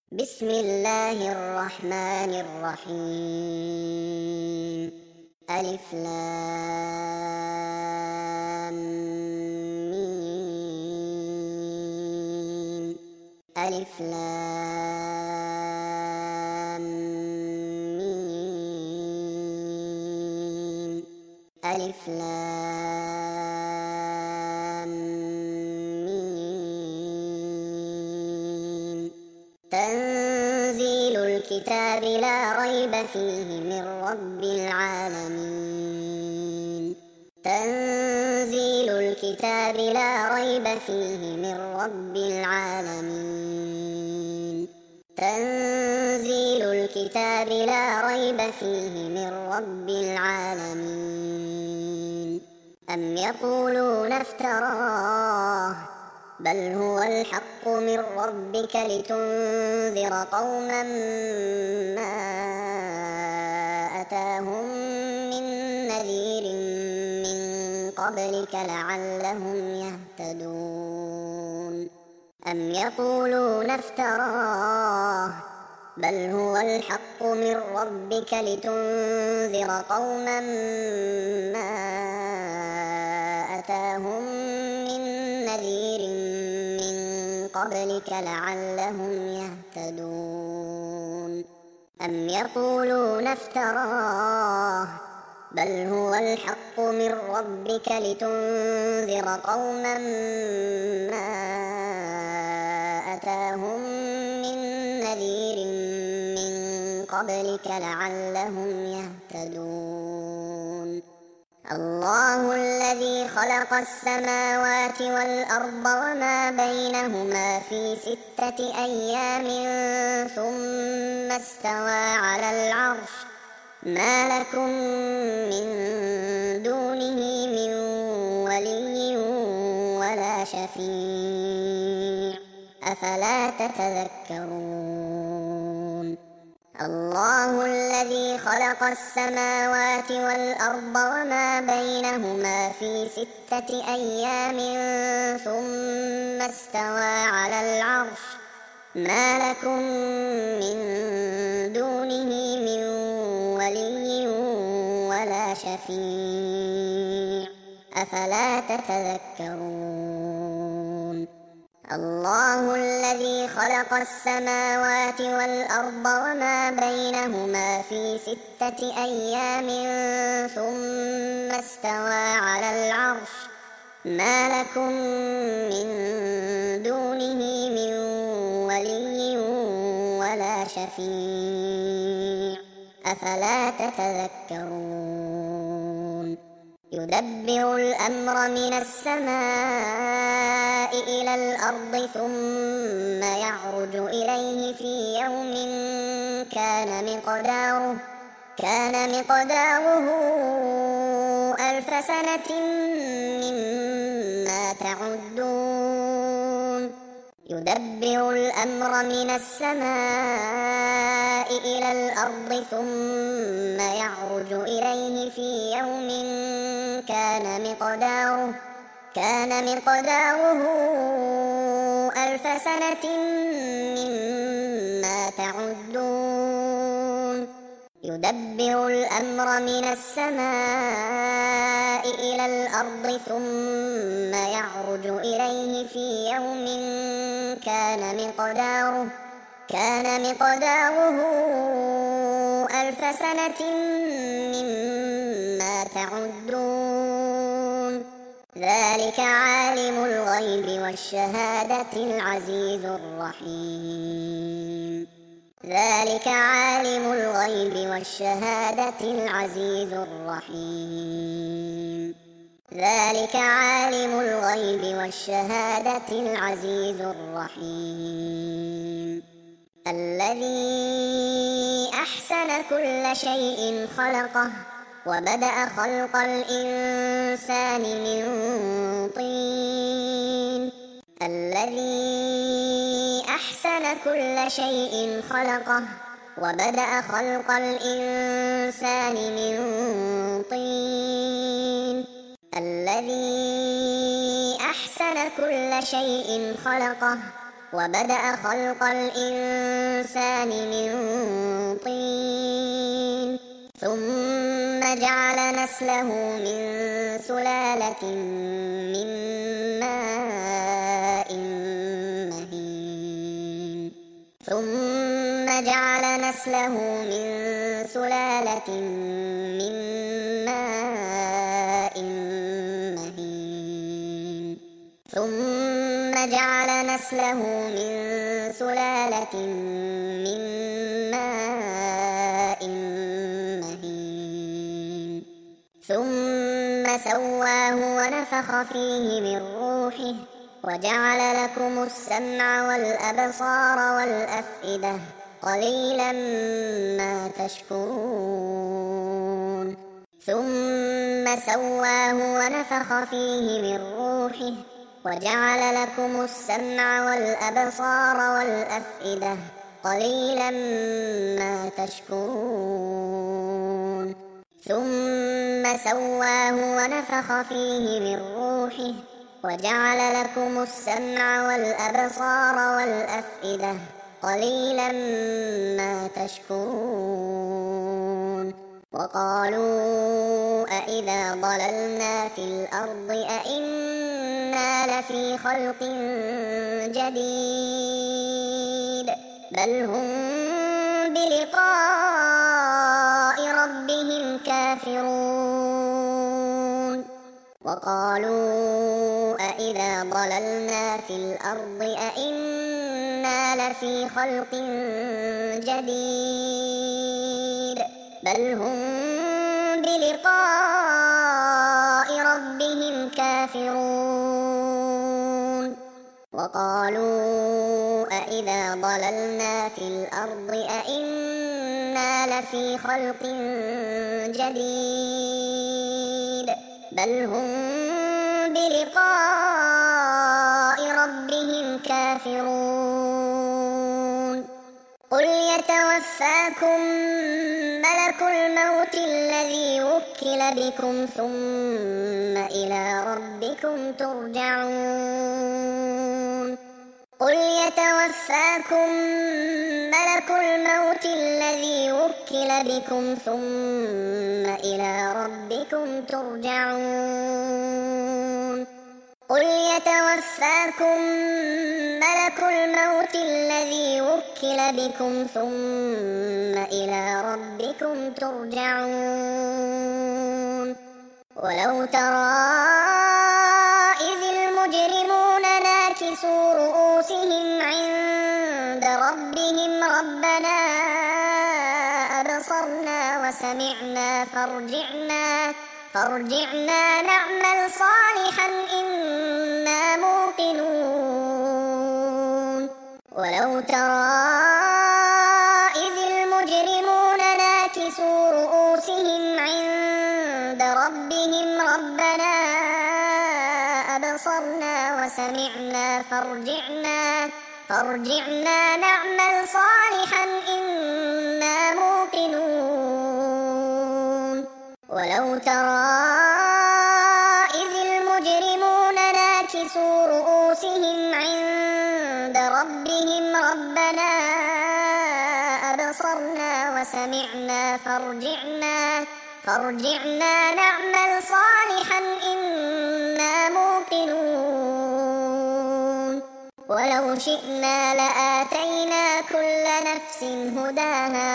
بسم الله الرحمن الرحيم. ألف لام ميم. ألف لام ميم. ألف لام ميم. تنزيل الكتاب لا ريب فيه من رب العالمين. تنزيل الكتاب لا ريب فيه من رب العالمين. تنزيل الكتاب لا ريب فيه من رب العالمين. أم يقولون افتراه بل هو الحق من ربك لتنذر قوما ما أتاهم من نذير من قبلك لعلهم يهتدون. أم يقولون افتراه بل هو الحق من ربك لتنذر قوما ما أتاهم من نذير من قبلك لعلهم يهتدون. أم يقولون افتراه بل هو الحق من ربك لتنذر قوما ما أتاهم من نذير من قبلك لعلهم يهتدون. الله الذي خلق السماوات والأرض وما بينهما في 6 أيام ثم استوى على العرش. ما لكم من دونه من ولي ولا شفيع أفلا تتذكرون. الله الذي خلق السماوات والأرض وما بينهما في 6 أيام ثم استوى على العرش. ما لكم من دونه من ولي ولا شفيع أفلا تتذكرون. الله الذي خلق السماوات والأرض وما بينهما في 6 أيام ثم استوى على العرش. ما لكم من دونه من ولي ولا شفيع أفلا تتذكرون. يدبر الأمر من السماء إلى الأرض ثم يعرج إليه في يوم كان مقداره 1000 سنة مما تعدون. يدبر الأمر من السماء إلى الأرض ثم يعرج إليه في يوم كان مقداره 1000 سنة مما تعدون. يدبر الأمر من السماء إلى الأرض ثم يعرج إليه في يوم كان مقداره 1000 سنة مما تعدون. ذلك عالم الغيب والشهادة العزيز الرحيم. ذلك عالم الغيب والشهادة العزيز الرحيم. ذلك عالم الغيب والشهادة العزيز الرحيم. الذي أحسن كل شيء خلقه وبدأ خلق الإنسان من طين. الذي أحسن كل شيء خلقه وبدأ خلق الإنسان من طين. الذي أحسن كل شيء خلقه وبدأ خلق الإنسان من طين ثم جعل نسله من سلالة من ماء مهين ثم جعل نسله من سلالة من ماء مهين ثم جعل نسله من سلالة من ماء مهين ثم سواه ونفخ فيه من روحه وجعل لكم السمع والأبصار والأفئدة قليلا ما تشكرون ثم سواه ونفخ فيه من روحه وجعل لكم السمع والأبصار والأفئدة قليلا ما تشكرون ثم سواه ونفخ فيه من روحه وجعل لكم السمع والأبصار والأفئدة قليلا ما تشكرون وقالوا أإذا ضللنا في الأرض أإنا لفي خلق جديد بل هم بلقاء ربهم كافرون وقالوا أإذا ضللنا في الأرض أإنا لفي خلق جديد بل هم بلقاء ربهم كافرون وقالوا أإذا ضللنا في الأرض أإنا لفي خلق جديد بل هم بلقاء ربهم كافرون قل يتوفاكم ملك الموت الذي وكل بكم ثم إلى ربكم ترجعون قل يتوفاكم ملك الموت الذي وكل بكم ثم إلى ربكم ترجعون قل يتوفاكم ملك الموت الذي وكل بكم ثم إلى ربكم ترجعون ولو ترى إذ المجرمون ناكسوا رؤوسهم عند ربهم ربنا أبصرنا وسمعنا فارجعنا نعمل صالحا إنا موقنون ولو ترى إذ المجرمون ناكسوا رؤوسهم عند ربهم ربنا أبصرنا وسمعنا فارجعنا نعمل صالحا إنا موقنون ولو ترى إذ المجرمون ناكسوا رؤوسهم عند ربهم ربنا أبصرنا وسمعنا فارجعنا نعمل صالحا إنا موقنون ولو شئنا لآتينا كل نفس هداها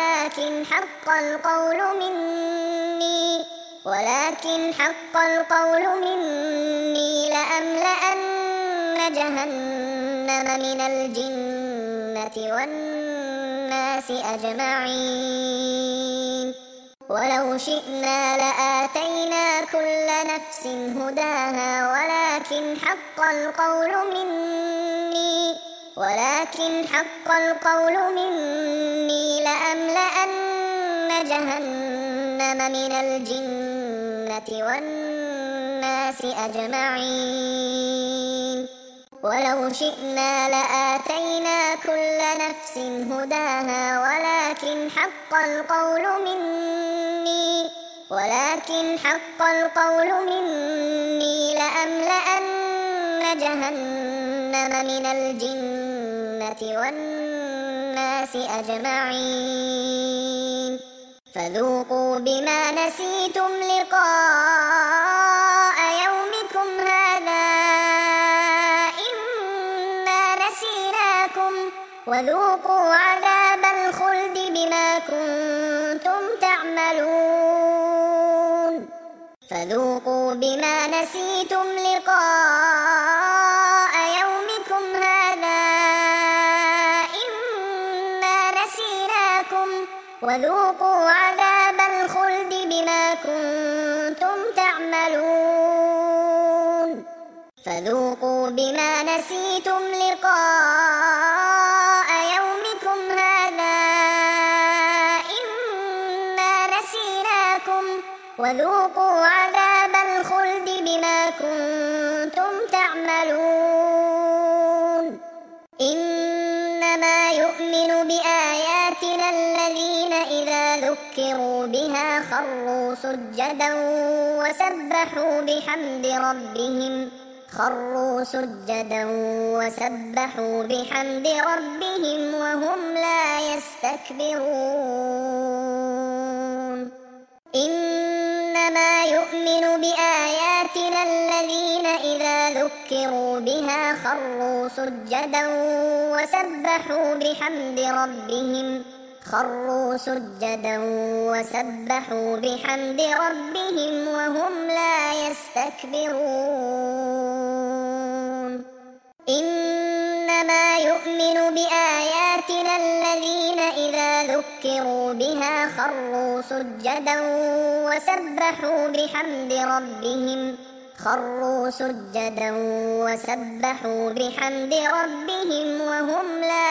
ولكن حق القول مني لأملأن جهنم من الجنة والناس أجمعين ولو شئنا لآتينا كل نفس هداها ولكن حق القول مني لأملأن جهنم من الجنة والناس أجمعين ولو شئنا لآتينا كل نفس هداها ولكن حق القول مني لأملأن جهنم من الجنة والناس أجمعين فذوقوا بما نسيتم لقاء يومكم هذا إنا نسيناكم وذوقوا عذاب الخلد بما كنتم تعملون فذوقوا بما نسيتم لقاء يومكم هذا إنا نسيناكم وذوقوا عذاب الخلد بما كنتم تعملون فذوقوا بما نسيتم لقاء يومكم هذا إنا نسيناكم وذوقوا عذاب الخلد بما كنتم تعملون إنما يؤمن بآياتنا الذين إذا ذكروا بها خروا سجدا وسبحوا بحمد ربهم وهم لا يستكبرون إنما يؤمن بآياتنا الذين إذا ذكروا بها خروا سجدا وسبحوا بحمد ربهم وهم لا يستكبرون إنما يؤمن بآياتنا الذين إذا ذكروا بها خروا سجدا وسبحوا بحمد ربهم وهم لا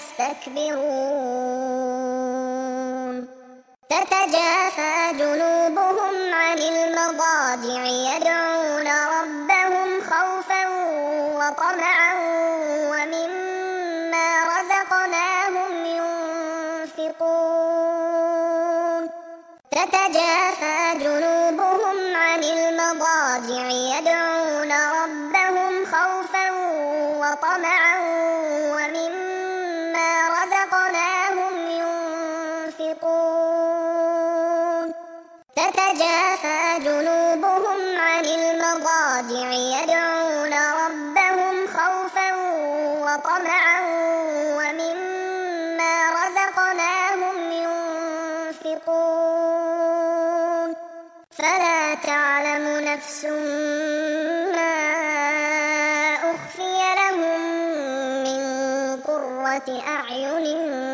يستكبرون تتجافى جنوبهم عن المضاجع يدعون ربهم خوفا وطمعا ومما رزقناهم ينفقون تتجافى جنوبهم عن المضاجع يدعون ربهم خوفا وطمعا ومما رزقناهم ينفقون تتجافى جنوبهم عن المضاجع يدعون ربهم خوفا وطمعا ومما رزقناهم ينفقون فلا تعلم نفس ما أخفي لهم من قرة أعين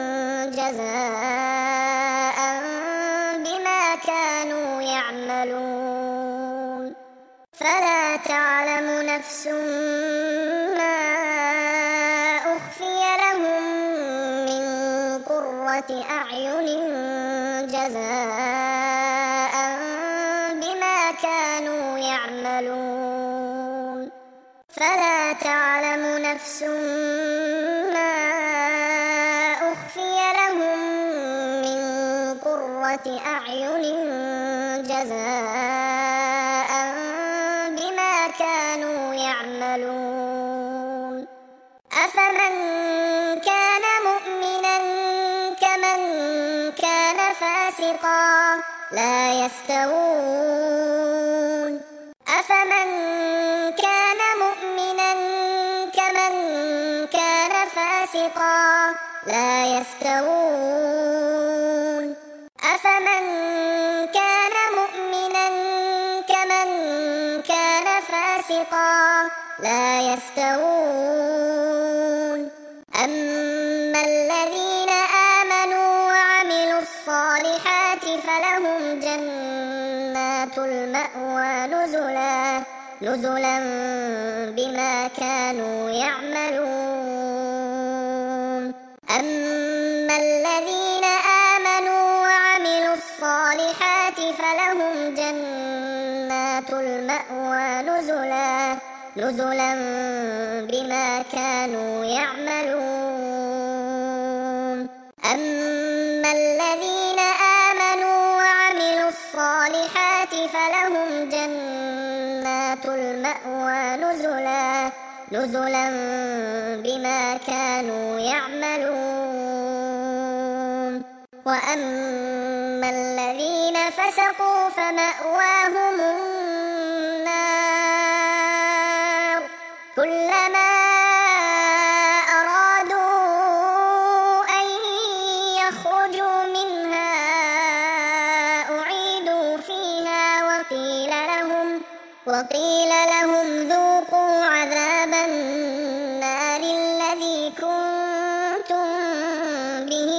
جزاء بما كانوا يعملون فلا تعلم نفس ما أخفي لهم من قرة أعين جزاء بما كانوا يعملون فلا تعلم نفس ما أخفي لهم من قرة أعين جزاء بما كانوا يعملون أفمن كان مؤمنا كمن كان فاسقا لا يستوون أفمن كان مؤمنا كمن كان فاسقا لا يستوون أفمن كان مؤمنا كمن كان فاسقا لا يستوون أما الذين آمنوا وعملوا الصالحات فلهم جنات المأوى نزلا بما كانوا يعملون أما الذين آمنوا وعملوا الصالحات فلهم جنات المأوى نزلا بما كانوا يعملون أما الذين آمنوا وعملوا الصالحات فلهم جنات المأوى نزلا بما كانوا يعملون. وأما الذين فسقوا فمأواهم النار كلما أرادوا أن يخرجوا منها أعيدوا فيها وقيل لهم ذوقوا عذاب النار الذي كنتم به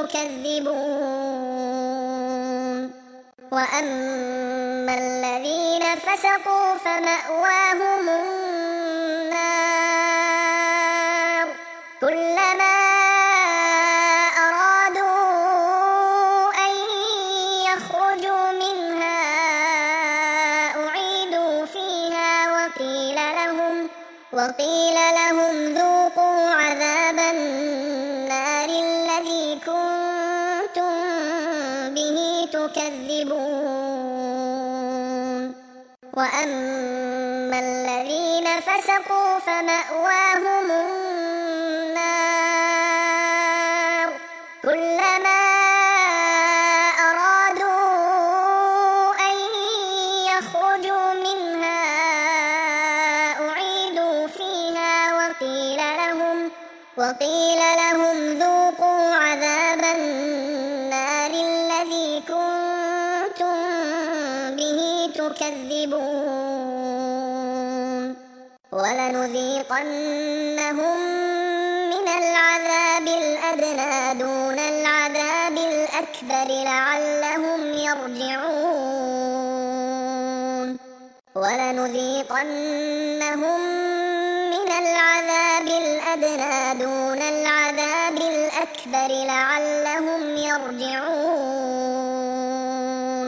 تكذبون. وأما الذين فسقوا فمأواهم النار كلما أرادوا أن يخرجوا منها أعيدوا فيها وقيل لهم ذوقوا عذاب النار الذي كنتم به تكذبون. وأما الذين فسقوا فمأواهم النار كلما أرادوا أن يخرجوا منها أعيدوا فيها وقيل لهم ذوقوا عذاب النار الذي كنتم به تكذبون. ولنذيقنهم من العذاب الأدنى دون العذاب الأكبر لعلهم يرجعون. ولنذيقنهم من العذاب الأدنى دون العذاب الأكبر لعلهم يرجعون.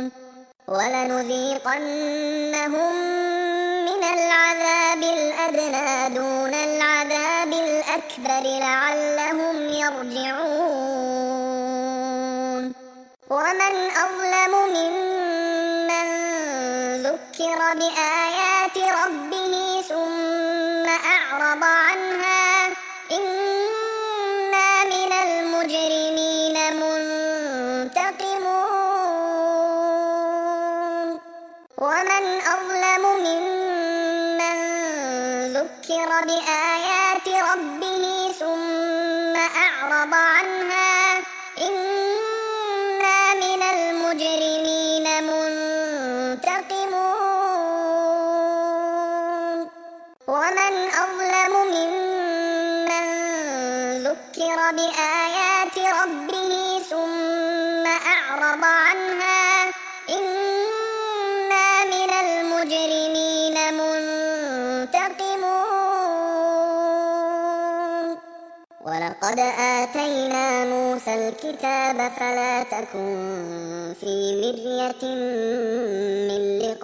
ولنذيقنهم من العذاب الأدنى دون العذاب الأكبر لعلهم يرجعون. ومن أظلم ممن ذكر بآيات ربه ثم أعرض عنها إنا من المجرمين منتقمون. ومن أظلم ممن ذكر بآيات ربه ثم أعرض عنها إنا من المجرمين منتقمون. ومن أظلم ممن ذكر بآيات ربه ثم أعرض عنها إنا من المجرمين منتقمون. ولقد آتينا موسى الكتاب فلا تكن في مرية من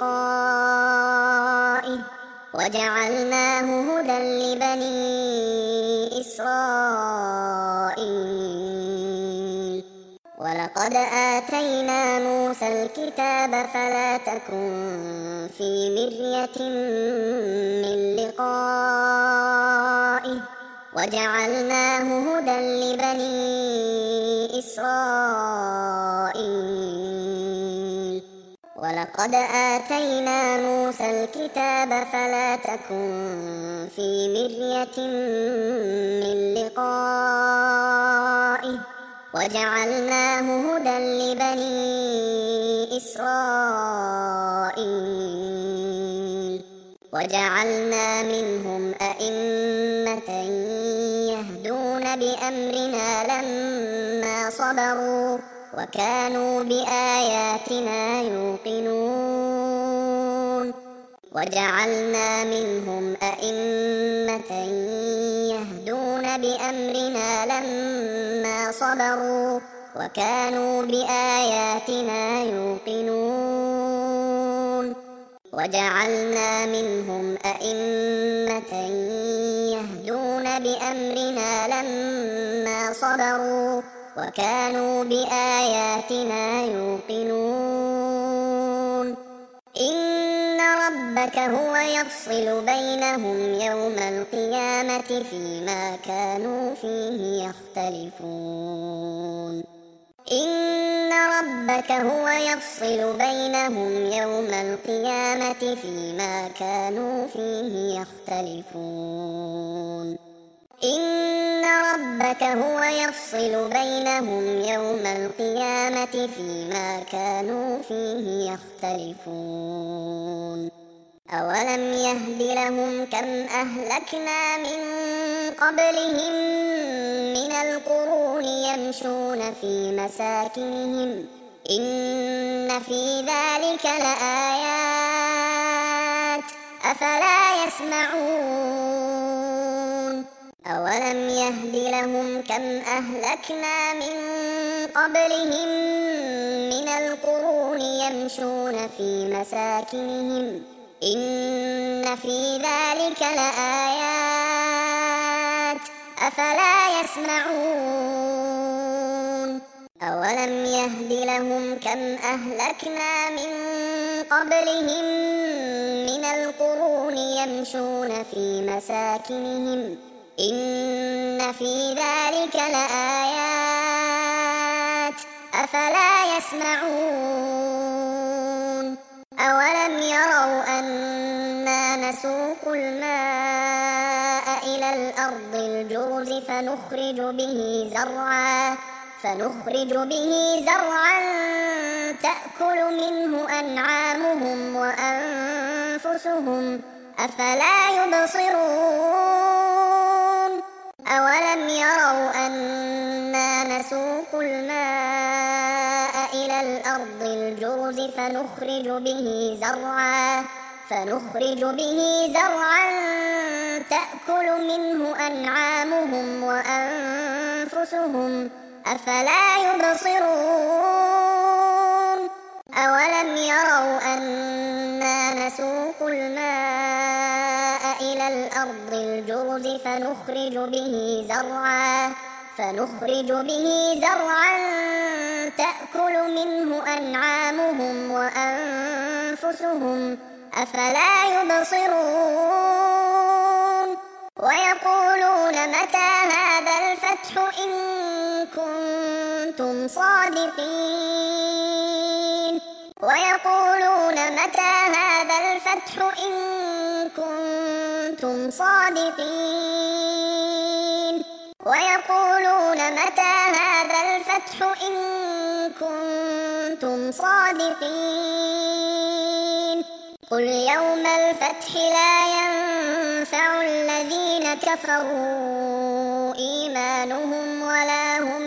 لقائه وجعلناه هدى لبني إسرائيل. ولقد آتينا موسى الكتاب فلا تكن في مرية من لقائه وجعلناه هدى لبني إسرائيل. ولقد آتينا موسى الكتاب فلا تكن في مرية من لقائه وجعلناه هدى لبني إسرائيل. وجعلنا منهم أئمة يهدون بأمرنا لما صبروا وكانوا بآياتنا يوقنون. وجعلنا منهم أئمة يهدون بأمرنا لما صبروا وكانوا بآياتنا يوقنون. وجعلنا منهم أئمة يهدون بأمرنا لما صبروا وكانوا بآياتنا يوقنون. إن ربك هو يفصل بينهم يوم القيامة فيما كانوا فيه يختلفون إن ربك هو يفصل بينهم يوم القيامة فيما كانوا فيه يختلفون إن ربك هو يفصل بينهم يوم القيامة فيما كانوا فيه يختلفون أولم يهد لهم كم أهلكنا من قبلهم من القرون يمشون في مساكنهم إن في ذلك لآيات أفلا يسمعون أولم يهد لهم كم أهلكنا من قبلهم من القرون يمشون في مساكنهم إن في ذلك لآيات أفلا يسمعون أولم يهد لهم كم أهلكنا من قبلهم من القرون يمشون في مساكنهم إن في ذلك لآيات أفلا يسمعون أولم يروا أنا نسوق الماء إلى الأرض الجرز فنخرج به زرعا تأكل منه أنعامهم وأنفسهم أفلا يبصرون أولم يروا أنا نسوق الماء إلى الأرض الجرز فنخرج به زرعا تأكل منه أنعامهم وأنفسهم أفلا يبصرون أولم يروا أنا نسوق الماء إلى الأرض الجرز فنخرج به زرعا تأكل منه أنعامهم وأنفسهم أفلا يبصرون ويقولون متى هذا الفتح إن كنتم صادقين ويقولون متى هذا الفتح إن كنتم صادقين ويقولون متى هذا الفتح إن كنتم صادقين قل يوم الفتح لا ينفع الذين كفروا إيمانهم ولا هم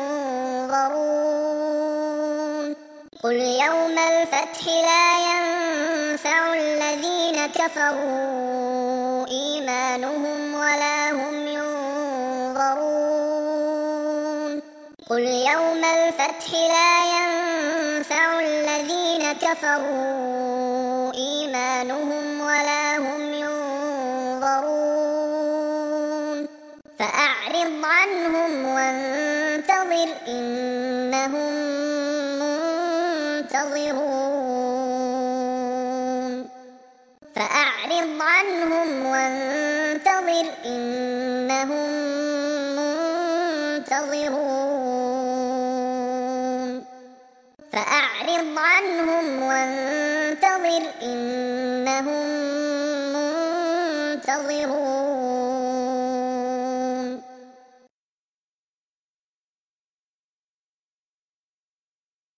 ينظرون قل يوم الفتح لا ينفع الذين كفروا إيمانهم ولا هم ينظرون قل يوم الفتح لا ينفع الذين كفروا إيمانهم ولا هم ينظرون فأعرض عنهم وانتظر إنهم منتظرون فأعرض عنهم وانتظر إنهم منتظرون فأعرض عنهم وانتظر إنهم